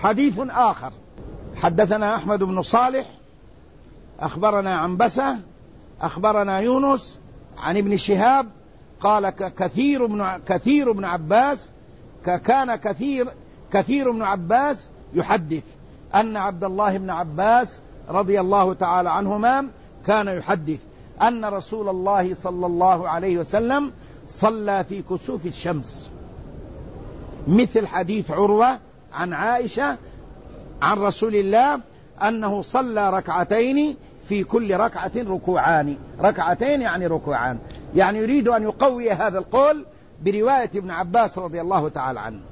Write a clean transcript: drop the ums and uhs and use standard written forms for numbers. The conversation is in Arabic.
حديث آخر: حدثنا أحمد بن صالح أخبرنا عنبسة أخبرنا يونس عن ابن شهاب قال كثير بن عباس كان كثير بن عباس يحدث أن عبد الله بن عباس رضي الله تعالى عنهما كان يحدث أن رسول الله صلى الله عليه وسلم صلى في كسوف الشمس، مثل حديث عروة عن عائشة عن رسول الله أنه صلى ركعتين في كل ركعة ركوعان، ركعتين يعني ركوعان، يعني يريد أن يقوي هذا القول برواية ابن عباس رضي الله تعالى عنه.